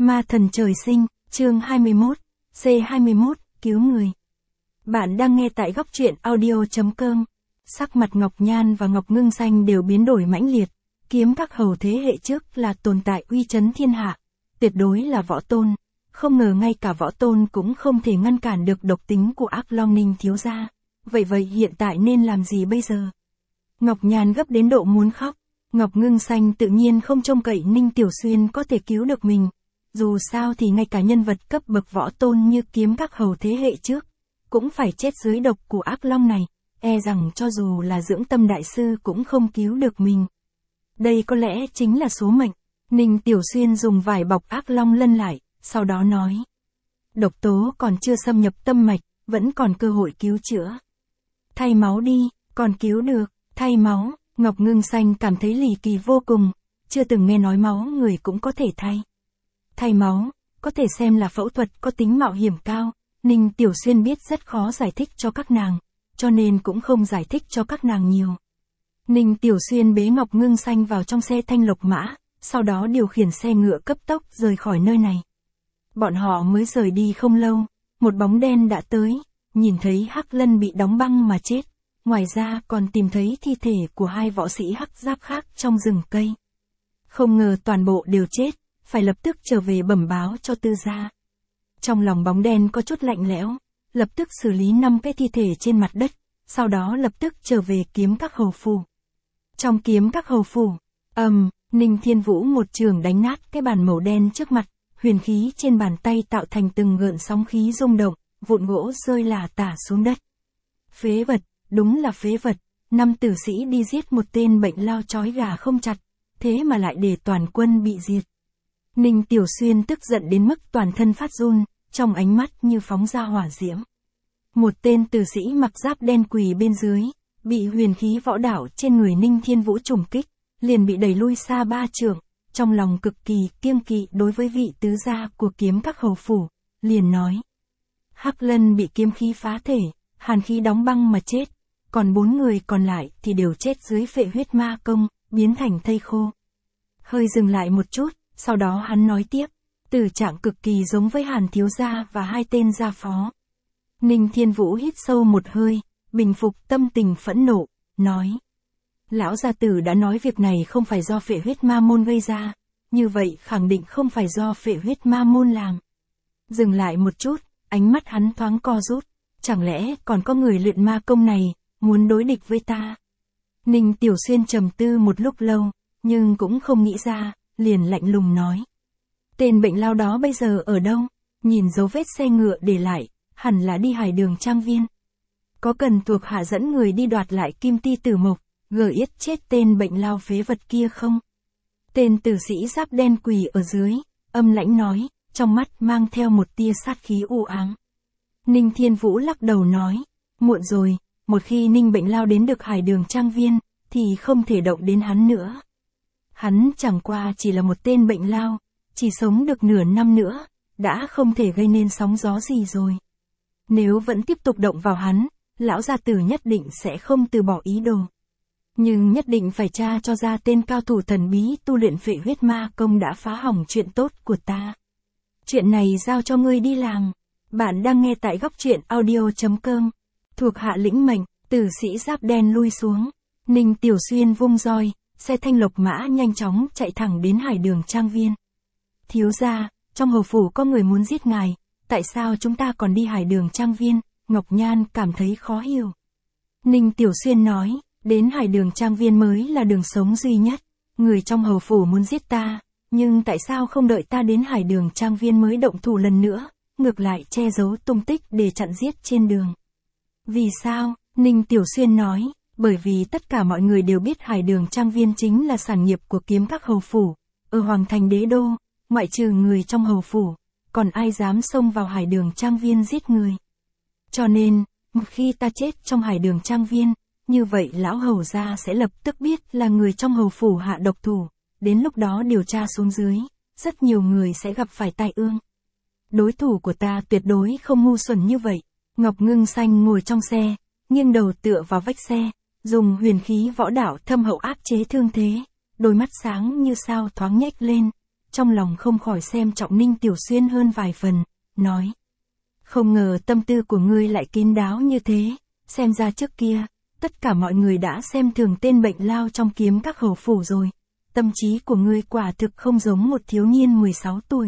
Ma thần trời sinh, chương 21, C21, cứu người. Bạn đang nghe tại góc truyện audio.com. Sắc mặt Ngọc Nhan và Ngọc Ngưng Xanh đều biến đổi mãnh liệt. Kiếm các hầu thế hệ trước là tồn tại uy chấn thiên hạ, tuyệt đối là võ tôn. Không ngờ ngay cả võ tôn cũng không thể ngăn cản được độc tính của Ác Long Ninh thiếu gia. Vậy hiện tại nên làm gì bây giờ? Ngọc Nhan gấp đến độ muốn khóc. Ngọc Ngưng Xanh tự nhiên không trông cậy Ninh Tiểu Xuyên có thể cứu được mình. Dù sao thì ngay cả nhân vật cấp bậc võ tôn như kiếm các hầu thế hệ trước, cũng phải chết dưới độc của Ác Long này, e rằng cho dù là dưỡng tâm đại sư cũng không cứu được mình. Đây có lẽ chính là số mệnh. Ninh Tiểu Xuyên dùng vải bọc Ác Long lân lại, sau đó nói. Độc tố còn chưa xâm nhập tâm mạch, vẫn còn cơ hội cứu chữa. Thay máu đi, còn cứu được, thay máu. Ngọc Ngưng Xanh cảm thấy lì kỳ vô cùng, chưa từng nghe nói máu người cũng có thể thay. Thay máu, có thể xem là phẫu thuật có tính mạo hiểm cao, Ninh Tiểu Xuyên biết rất khó giải thích cho các nàng, cho nên cũng không giải thích cho các nàng nhiều. Ninh Tiểu Xuyên bế Ngọc Ngưng Xanh vào trong xe Thanh Lộc Mã, sau đó điều khiển xe ngựa cấp tốc rời khỏi nơi này. Bọn họ mới rời đi không lâu, một bóng đen đã tới, nhìn thấy Hắc Lân bị đóng băng mà chết. Ngoài ra còn tìm thấy thi thể của hai võ sĩ hắc giáp khác trong rừng cây. Không ngờ toàn bộ đều chết, phải lập tức trở về bẩm báo cho Tư gia. Trong lòng bóng đen có chút lạnh lẽo, lập tức xử lý 5 cái thi thể trên mặt đất, sau đó lập tức trở về kiếm các hầu phủ. Trong kiếm các hầu phủ, Ninh Thiên Vũ một trường đánh nát cái bàn màu đen trước mặt, huyền khí trên bàn tay tạo thành từng gợn sóng khí rung động, vụn gỗ rơi lả tả xuống đất. Phế vật. Đúng là phế vật, 5 tử sĩ đi giết một tên bệnh lao trói gà không chặt, thế mà lại để toàn quân bị diệt. Ninh Tiểu Xuyên tức giận đến mức toàn thân phát run, trong ánh mắt như phóng ra hỏa diễm. Một tên tử sĩ mặc giáp đen quỳ bên dưới, bị huyền khí võ đạo trên người Ninh Thiên Vũ trùng kích, liền bị đẩy lui xa 3 trượng, trong lòng cực kỳ kiêng kỵ đối với vị tứ gia của kiếm các hầu phủ, liền nói. Hắc Lân bị kiếm khí phá thể, hàn khí đóng băng mà chết. Còn 4 người còn lại thì đều chết dưới phệ huyết ma công, biến thành thây khô. Hơi dừng lại một chút, sau đó hắn nói tiếp, tử trạng cực kỳ giống với Hàn thiếu gia và 2 tên gia phó. Ninh Thiên Vũ hít sâu một hơi, bình phục tâm tình phẫn nộ, nói. Lão gia tử đã nói việc này không phải do phệ huyết ma môn gây ra, như vậy khẳng định không phải do phệ huyết ma môn làm. Dừng lại một chút, ánh mắt hắn thoáng co rút, chẳng lẽ còn có người luyện ma công này, muốn đối địch với ta? Ninh Tiểu Xuyên trầm tư một lúc lâu, nhưng cũng không nghĩ ra, liền lạnh lùng nói. Tên bệnh lao đó bây giờ ở đâu? Nhìn dấu vết xe ngựa để lại, hẳn là đi Hải Đường Trang Viên. Có cần thuộc hạ dẫn người đi đoạt lại Kim Ti Tử Mộc, gợi yết chết tên bệnh lao phế vật kia không? Tên tử sĩ giáp đen quỳ ở dưới, âm lãnh nói, trong mắt mang theo một tia sát khí u ám. Ninh Thiên Vũ lắc đầu nói, muộn rồi. Một khi Ninh bệnh lao đến được Hải Đường Trang Viên, thì không thể động đến hắn nữa. Hắn chẳng qua chỉ là một tên bệnh lao, chỉ sống được nửa năm nữa, đã không thể gây nên sóng gió gì rồi. Nếu vẫn tiếp tục động vào hắn, lão gia tử nhất định sẽ không từ bỏ ý đồ. Nhưng nhất định phải tra cho ra tên cao thủ thần bí tu luyện phệ huyết ma công đã phá hỏng chuyện tốt của ta. Chuyện này giao cho ngươi đi làm. Bạn đang nghe tại góc truyện audio.com. Thuộc hạ lĩnh mệnh, tử sĩ giáp đen lui xuống. Ninh Tiểu Xuyên vung roi, xe Thanh Lộc Mã nhanh chóng chạy thẳng đến Hải Đường Trang Viên. Thiếu gia, trong hầu phủ có người muốn giết ngài, tại sao chúng ta còn đi Hải Đường Trang Viên? Ngọc Nhan cảm thấy khó hiểu. Ninh Tiểu Xuyên nói, đến Hải Đường Trang Viên mới là đường sống duy nhất. Người trong hầu phủ muốn giết ta, nhưng tại sao không đợi ta đến Hải Đường Trang Viên mới động thủ lần nữa, ngược lại che giấu tung tích để chặn giết trên đường? Vì sao? Ninh Tiểu Xuyên nói, bởi vì tất cả mọi người đều biết Hải Đường Trang Viên chính là sản nghiệp của kiếm các hầu phủ. Ở Hoàng Thành Đế Đô, ngoại trừ người trong hầu phủ, còn ai dám xông vào Hải Đường Trang Viên giết người. Cho nên, một khi ta chết trong Hải Đường Trang Viên, như vậy lão hầu gia sẽ lập tức biết là người trong hầu phủ hạ độc thủ. Đến lúc đó điều tra xuống dưới, rất nhiều người sẽ gặp phải tai ương. Đối thủ của ta tuyệt đối không ngu xuẩn như vậy. Ngọc Ngưng Xanh ngồi trong xe, nghiêng đầu tựa vào vách xe, dùng huyền khí võ đạo thâm hậu áp chế thương thế, đôi mắt sáng như sao thoáng nhếch lên, trong lòng không khỏi xem trọng Ninh Tiểu Xuyên hơn vài phần, nói. Không ngờ tâm tư của ngươi lại kín đáo như thế, xem ra trước kia, tất cả mọi người đã xem thường tên bệnh lao trong Kiếm Các hầu phủ rồi. Tâm trí của ngươi quả thực không giống một thiếu niên 16 tuổi.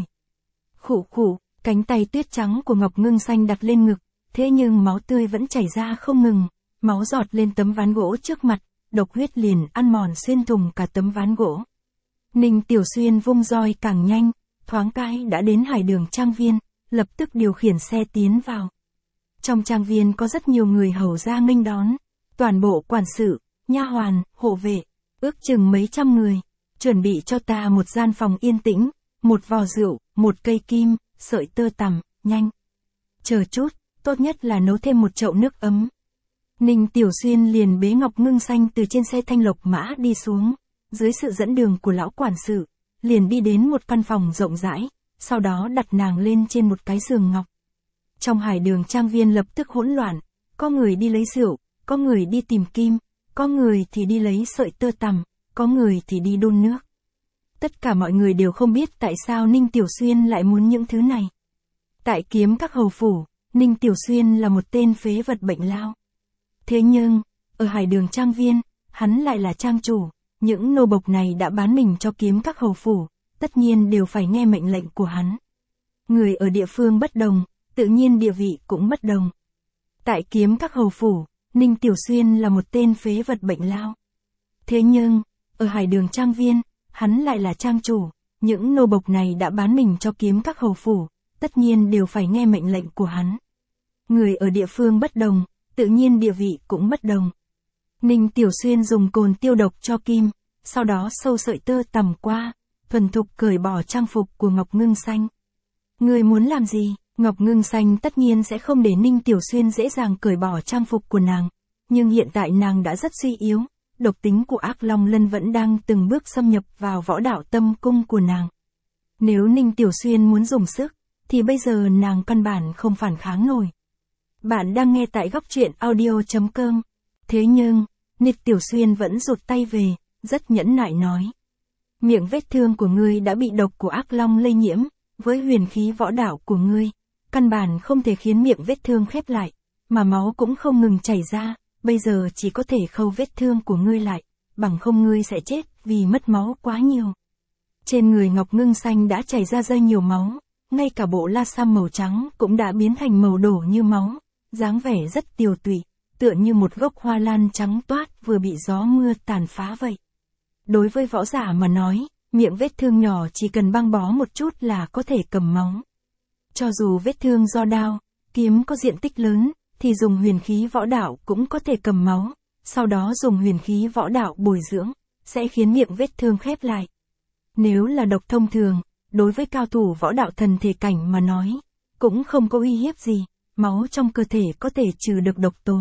Khụ khụ, cánh tay tuyết trắng của Ngọc Ngưng Xanh đặt lên ngực, thế nhưng máu tươi vẫn chảy ra không ngừng, máu giọt lên tấm ván gỗ trước mặt, độc huyết liền ăn mòn xuyên thủng cả tấm ván gỗ. Ninh Tiểu Xuyên vung roi càng nhanh, thoáng cái đã đến Hải Đường trang viên, lập tức điều khiển xe tiến vào. Trong trang viên có rất nhiều người hầu ra nghênh đón, toàn bộ quản sự, nha hoàn, hộ vệ, ước chừng mấy trăm người, chuẩn bị cho ta một gian phòng yên tĩnh, một vò rượu, một cây kim, sợi tơ tằm, nhanh. Chờ chút, tốt nhất là nấu thêm một chậu nước ấm. Ninh Tiểu Xuyên liền bế Ngọc Ngưng Xanh từ trên xe thanh lộc mã đi xuống, dưới sự dẫn đường của lão quản sự, liền đi đến một căn phòng rộng rãi, sau đó đặt nàng lên trên một cái giường ngọc. Trong Hải Đường trang viên lập tức hỗn loạn, có người đi lấy rượu, có người đi tìm kim, có người thì đi lấy sợi tơ tằm, có người thì đi đun nước. Tất cả mọi người đều không biết tại sao Ninh Tiểu Xuyên lại muốn những thứ này. Tại Kiếm Các hầu phủ, Ninh Tiểu Xuyên là một tên phế vật bệnh lao. Thế nhưng, ở Hải Đường trang viên, hắn lại là trang chủ, những nô bộc này đã bán mình cho Kiếm Các hầu phủ, tất nhiên đều phải nghe mệnh lệnh của hắn. Người ở địa phương bất đồng, tự nhiên địa vị cũng bất đồng. Tại Kiếm Các hầu phủ, Ninh Tiểu Xuyên là một tên phế vật bệnh lao. Thế nhưng, ở Hải Đường trang viên, hắn lại là trang chủ, những nô bộc này đã bán mình cho Kiếm Các hầu phủ, tất nhiên đều phải nghe mệnh lệnh của hắn. Người ở địa phương bất đồng, tự nhiên địa vị cũng bất đồng. Ninh Tiểu Xuyên dùng cồn tiêu độc cho kim, sau đó sâu sợi tơ tằm qua, thuần thục cởi bỏ trang phục của Ngọc Ngưng Xanh. Người muốn làm gì? Ngọc Ngưng Xanh tất nhiên sẽ không để Ninh Tiểu Xuyên dễ dàng cởi bỏ trang phục của nàng, nhưng hiện tại nàng đã rất suy yếu, độc tính của Ác Long Lân vẫn đang từng bước xâm nhập vào võ đạo tâm cung của nàng. Nếu Ninh Tiểu Xuyên muốn dùng sức, thì bây giờ nàng căn bản không phản kháng nổi. Bạn đang nghe tại góc truyện audio.com. Thế nhưng, Ninh Tiểu Xuyên vẫn rụt tay về, rất nhẫn nại nói. Miệng vết thương của ngươi đã bị độc của Ác Long lây nhiễm, với huyền khí võ đạo của ngươi, căn bản không thể khiến miệng vết thương khép lại, mà máu cũng không ngừng chảy ra, bây giờ chỉ có thể khâu vết thương của ngươi lại, bằng không ngươi sẽ chết vì mất máu quá nhiều. Trên người Ngọc Ngưng Xanh đã chảy ra rất nhiều máu, ngay cả bộ la sam màu trắng cũng đã biến thành màu đỏ như máu, dáng vẻ rất tiều tụy, tựa như một gốc hoa lan trắng toát vừa bị gió mưa tàn phá vậy. Đối với võ giả mà nói, miệng vết thương nhỏ chỉ cần băng bó một chút là có thể cầm máu. Cho dù vết thương do đao, kiếm có diện tích lớn, thì dùng huyền khí võ đạo cũng có thể cầm máu, sau đó dùng huyền khí võ đạo bồi dưỡng, sẽ khiến miệng vết thương khép lại. Nếu là độc thông thường, đối với cao thủ võ đạo thần thể cảnh mà nói, cũng không có uy hiếp gì, máu trong cơ thể có thể trừ được độc tố.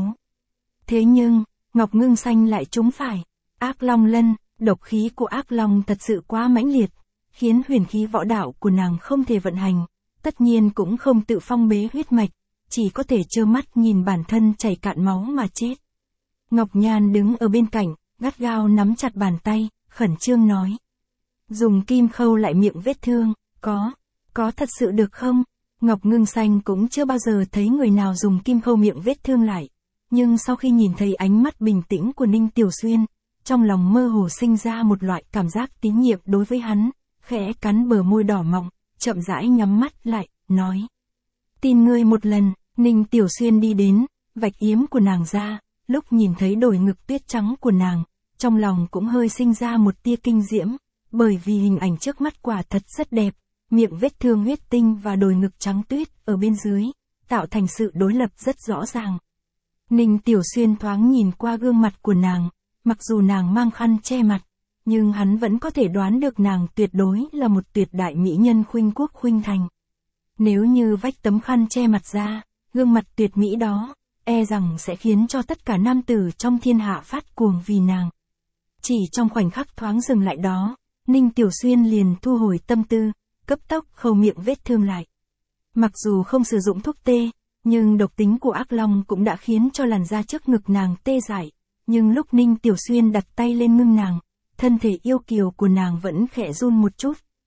Thế nhưng, Ngọc Ngưng Xanh lại trúng phải. Ác Long Lân, độc khí của Ác Long thật sự quá mãnh liệt, khiến huyền khí võ đạo của nàng không thể vận hành, tất nhiên cũng không tự phong bế huyết mạch, chỉ có thể trơ mắt nhìn bản thân chảy cạn máu mà chết. Ngọc Nhan đứng ở bên cạnh, gắt gao nắm chặt bàn tay, khẩn trương nói. Dùng kim khâu lại miệng vết thương, có thật sự được không? Ngọc Ngưng Xanh cũng chưa bao giờ thấy người nào dùng kim khâu miệng vết thương lại, nhưng sau khi nhìn thấy ánh mắt bình tĩnh của Ninh Tiểu Xuyên, trong lòng mơ hồ sinh ra một loại cảm giác tín nhiệm đối với hắn, khẽ cắn bờ môi đỏ mọng, chậm rãi nhắm mắt lại, nói. Tin ngươi một lần. Ninh Tiểu Xuyên đi đến, vạch yếm của nàng ra, lúc nhìn thấy đồi ngực tuyết trắng của nàng, trong lòng cũng hơi sinh ra một tia kinh diễm, bởi vì hình ảnh trước mắt quả thật rất đẹp, miệng vết thương huyết tinh và đồi ngực trắng tuyết ở bên dưới, tạo thành sự đối lập rất rõ ràng. Ninh Tiểu Xuyên thoáng nhìn qua gương mặt của nàng, mặc dù nàng mang khăn che mặt, nhưng hắn vẫn có thể đoán được nàng tuyệt đối là một tuyệt đại mỹ nhân khuynh quốc khuynh thành. Nếu như vách tấm khăn che mặt ra, gương mặt tuyệt mỹ đó, e rằng sẽ khiến cho tất cả nam tử trong thiên hạ phát cuồng vì nàng. Chỉ trong khoảnh khắc thoáng dừng lại đó, Ninh Tiểu Xuyên liền thu hồi tâm tư, cấp tốc khâu miệng vết thương lại. Mặc dù không sử dụng thuốc tê, nhưng độc tính của Ác Long cũng đã khiến cho làn da trước ngực nàng tê dại, nhưng lúc Ninh Tiểu Xuyên đặt tay lên ngưng nàng, thân thể yêu kiều của nàng vẫn khẽ run một chút,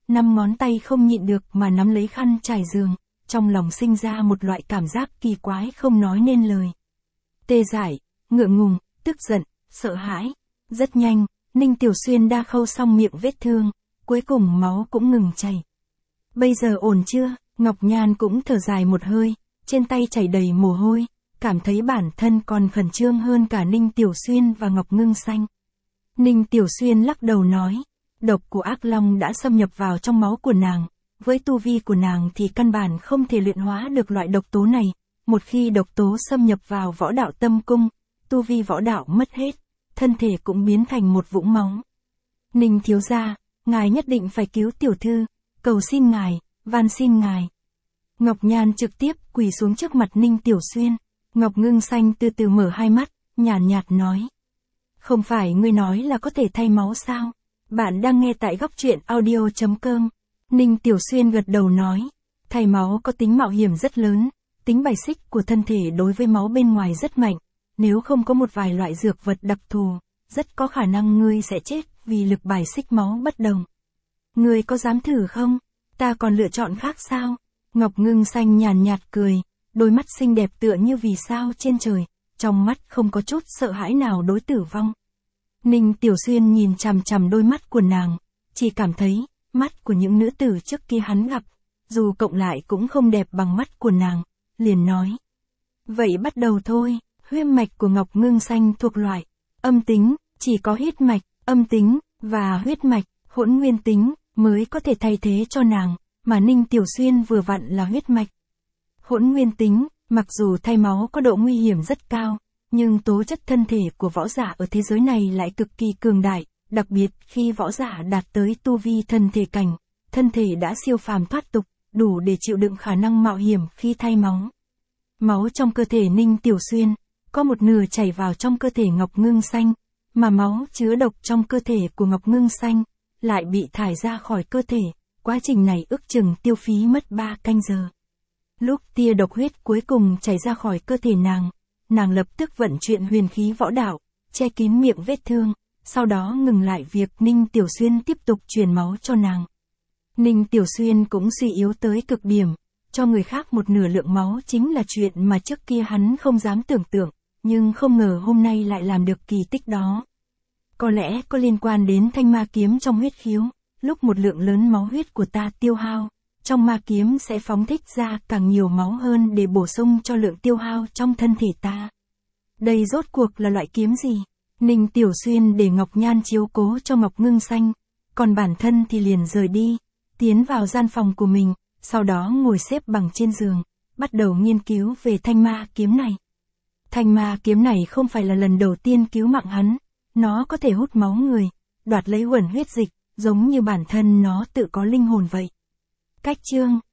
5 ngón tay không nhịn được mà nắm lấy khăn trải giường, trong lòng sinh ra một loại cảm giác kỳ quái không nói nên lời. Tê dại, ngượng ngùng, tức giận, sợ hãi. Rất nhanh, Ninh Tiểu Xuyên đã khâu xong miệng vết thương, cuối cùng máu cũng ngừng chảy. Bây giờ ổn chưa? Ngọc Nhan cũng thở dài một hơi, trên tay chảy đầy mồ hôi, cảm thấy bản thân còn khẩn trương hơn cả Ninh Tiểu Xuyên và Ngọc Ngưng Xanh. Ninh Tiểu Xuyên lắc đầu nói, độc của ác long đã xâm nhập vào trong máu của nàng, với tu vi của nàng thì căn bản không thể luyện hóa được loại độc tố này, một khi độc tố xâm nhập vào võ đạo tâm cung, tu vi võ đạo mất hết, thân thể cũng biến thành một vũng máu. Ninh thiếu gia, ngài nhất định phải cứu tiểu thư, cầu xin ngài, van xin ngài. Ngọc Nhan trực tiếp quỳ xuống trước mặt Ninh Tiểu Xuyên. Ngọc Ngưng Xanh từ từ mở hai mắt, nhàn nhạt nói. Không phải ngươi nói là có thể thay máu sao? Bạn đang nghe tại góc truyện audio.com. Ninh Tiểu Xuyên gật đầu nói. Thay máu có tính mạo hiểm rất lớn, tính bài xích của thân thể đối với máu bên ngoài rất mạnh. Nếu không có một vài loại dược vật đặc thù, rất có khả năng ngươi sẽ chết vì lực bài xích máu bất đồng. Ngươi có dám thử không? Ta còn lựa chọn khác sao? Ngọc Ngưng Xanh nhàn nhạt cười, đôi mắt xinh đẹp tựa như vì sao trên trời, trong mắt không có chút sợ hãi nào đối tử vong. Ninh Tiểu Xuyên nhìn chằm chằm đôi mắt của nàng, chỉ cảm thấy, mắt của những nữ tử trước kia hắn gặp, dù cộng lại cũng không đẹp bằng mắt của nàng, liền nói. Vậy bắt đầu thôi, huyết mạch của Ngọc Ngưng Xanh thuộc loại âm tính, chỉ có huyết mạch, âm tính, và huyết mạch, hỗn nguyên tính, mới có thể thay thế cho nàng, mà Ninh Tiểu Xuyên vừa vặn là huyết mạch. Hỗn nguyên tính, mặc dù thay máu có độ nguy hiểm rất cao, nhưng tố chất thân thể của võ giả ở thế giới này lại cực kỳ cường đại, đặc biệt khi võ giả đạt tới tu vi thân thể cảnh, thân thể đã siêu phàm thoát tục, đủ để chịu đựng khả năng mạo hiểm khi thay máu. Máu trong cơ thể Ninh Tiểu Xuyên, có một nửa chảy vào trong cơ thể Ngọc Ngưng Xanh, mà máu chứa độc trong cơ thể của Ngọc Ngưng Xanh, lại bị thải ra khỏi cơ thể, quá trình này ước chừng tiêu phí mất 3 canh giờ. Lúc tia độc huyết cuối cùng chảy ra khỏi cơ thể nàng lập tức vận chuyển huyền khí võ đạo, che kín miệng vết thương, sau đó ngừng lại việc Ninh Tiểu Xuyên tiếp tục truyền máu cho nàng. Ninh Tiểu Xuyên cũng suy yếu tới cực điểm, cho người khác một nửa lượng máu chính là chuyện mà trước kia hắn không dám tưởng tượng, nhưng không ngờ hôm nay lại làm được kỳ tích đó. Có lẽ có liên quan đến thanh ma kiếm trong huyết khiếu, lúc một lượng lớn máu huyết của ta tiêu hao, trong ma kiếm sẽ phóng thích ra càng nhiều máu hơn để bổ sung cho lượng tiêu hao trong thân thể ta. Đây rốt cuộc là loại kiếm gì? Ninh Tiểu Xuyên để Ngọc Nhan chiếu cố cho Ngọc Ngưng Xanh, còn bản thân thì liền rời đi, tiến vào gian phòng của mình, sau đó ngồi xếp bằng trên giường, bắt đầu nghiên cứu về thanh ma kiếm này. Thanh ma kiếm này không phải là lần đầu tiên cứu mạng hắn, nó có thể hút máu người, đoạt lấy uẩn huyết dịch, giống như bản thân nó tự có linh hồn vậy. Cách chương